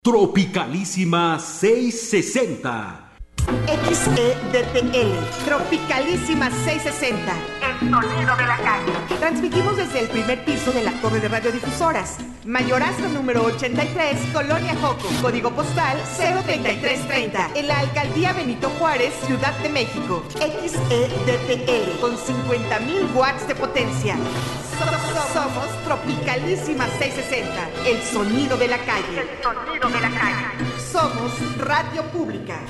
Tropicalísima 660. XEDTL, Tropicalísima 660. El sonido de la calle. Transmitimos desde el primer piso de la torre de radiodifusoras. Mayorazgo número 83, Colonia Joco. Código postal 03330. En la Alcaldía Benito Juárez, Ciudad de México. XEDTL, con 50,000 watts de potencia. Somos Tropicalísima 660. El sonido de la calle. El sonido de la calle. Somos Radio Pública.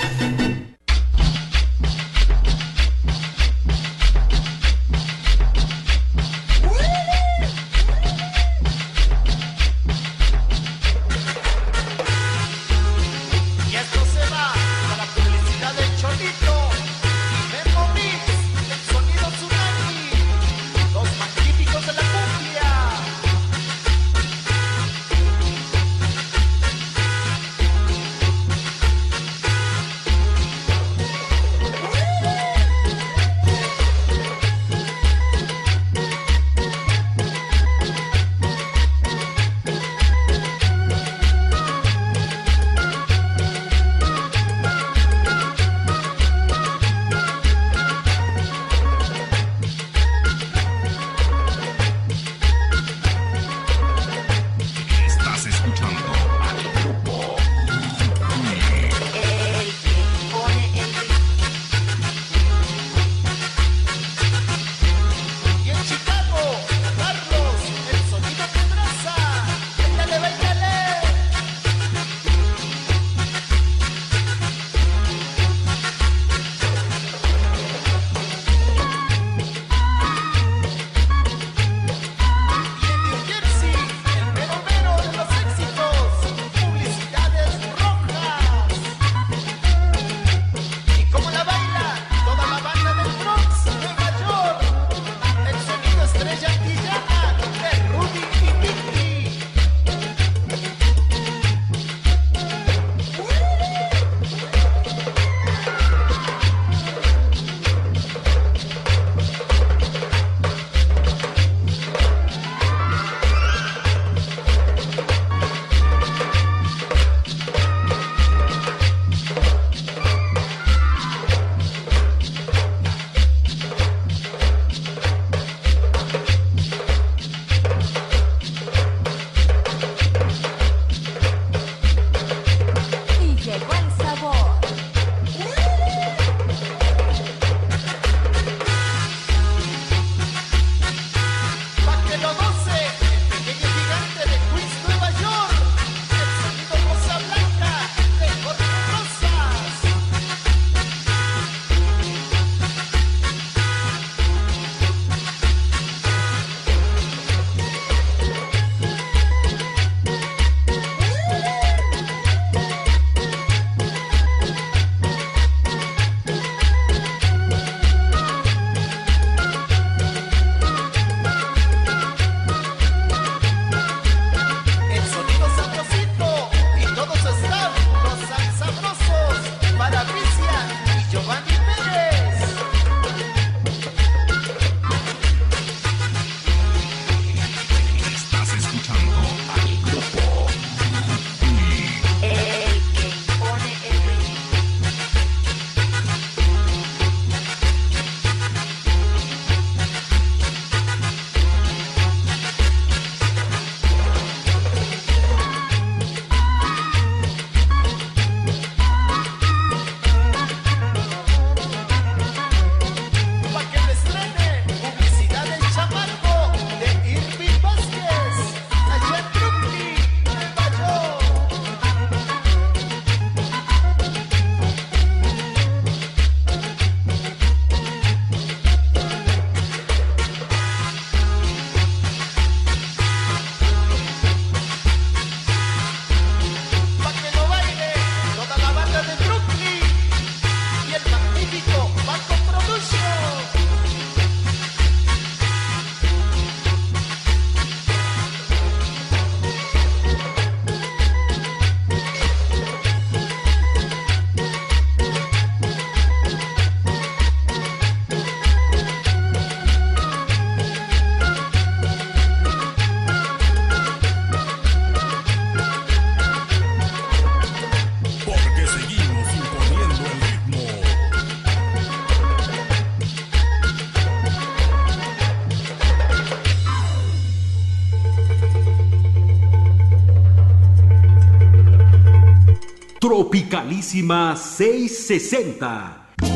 Tropicalísima 660.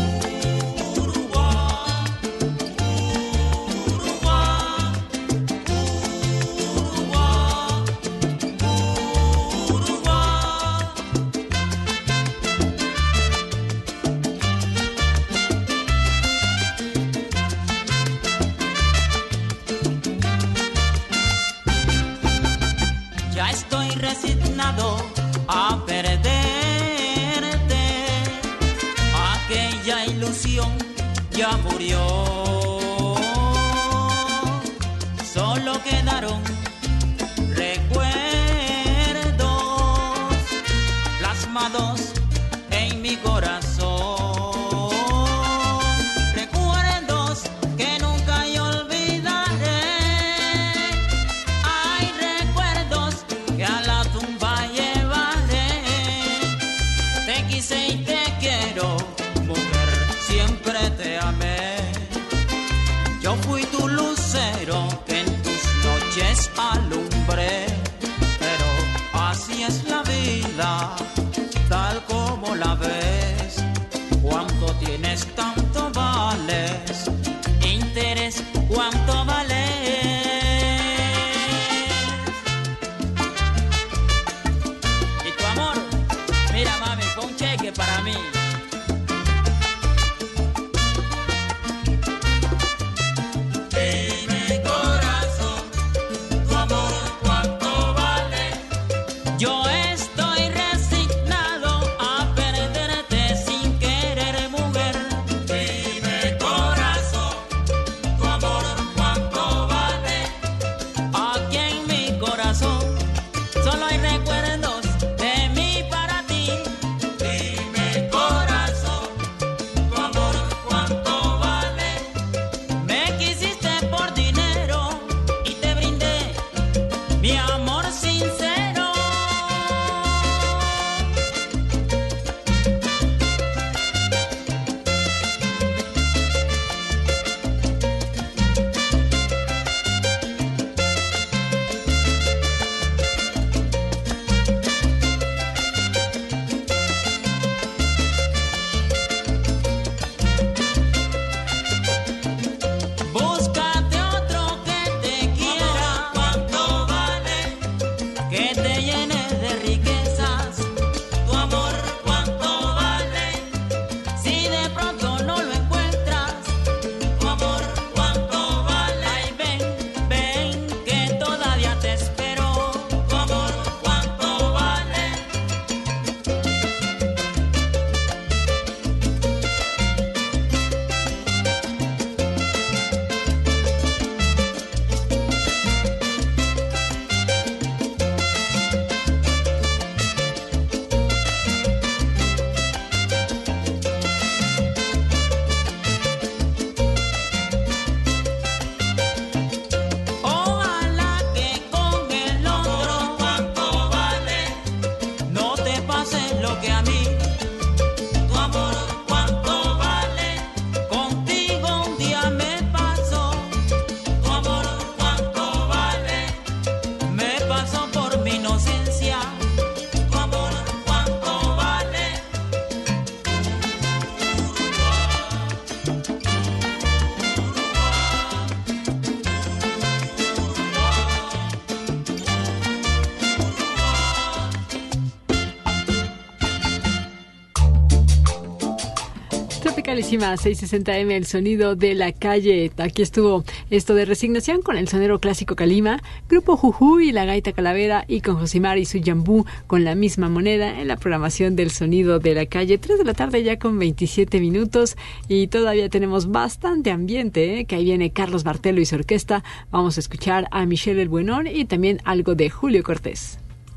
Ya estoy resignado a perderte, aquella ilusión ya murió, solo quedaron recuerdos plasmados en mi corazón, recuerdos que nunca yo olvidaré, hay recuerdos que a la tumba llevaré, te quise y te quiero, mujer, siempre te amé, yo fui tu lucero que en tus noches alumbré, pero así es la vida, tal como la ves, cuánto tienes tanto vales, interés cuánto vales. Y tu amor, mira mami, fue un cheque para mí. Dime corazón, tu amor cuánto vale. Yo estoy resignado a perderte sin querer, mujer. Dime corazón, tu amor cuánto vale. Aquí en mi corazón solo hay recuerdos de mí para ti. Dime corazón, tu amor cuánto vale. Me quisiste por dinero y te brindé mi amor sincero. Búscate otro que te quiera, cuánto vale, que te llene de riquezas, tu amor cuánto vale, si de pronto no lo encuentras, tu amor cuánto vale, ay ven, ven, que todavía te espero, tu amor cuánto vale. Ojalá que con el otro cuánto vale, no te pase lo que a mí, tu amor cuánto vale, contigo un día me pasó, tu amor cuánto vale, me pasó por mi inocencia, tu amor cuánto vale. Tropicalísima 660M, el sonido de la calle. Aquí estuvo esto de Resignación con el sonero clásico Calima, Grupo Jujuy y la Gaita Calavera, y con Josimar y su Yambú con La Misma Moneda en la programación del sonido de la calle. 3 de la tarde ya con 27 minutos y todavía tenemos bastante ambiente, ¿eh? Que ahí viene Carlos Bartelo y su orquesta. Vamos a escuchar a Michelle El Buenón y también algo de Julio Cortés.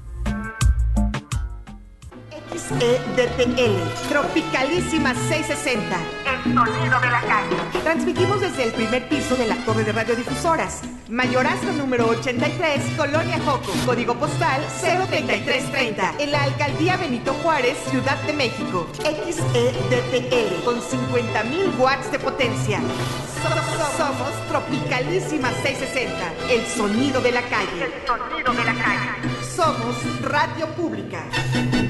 XEDTL, Tropicalísima 660, el sonido de la calle. Transmitimos desde el primer piso de la torre de radiodifusoras. Mayorazgo número 83, Colonia Joco, código postal 03330, en la alcaldía Benito Juárez, Ciudad de México. XEDTL, con 50,000 watts de potencia. Somos Tropicalísima 660, el sonido de la calle. El sonido de la calle. Somos Radio Pública.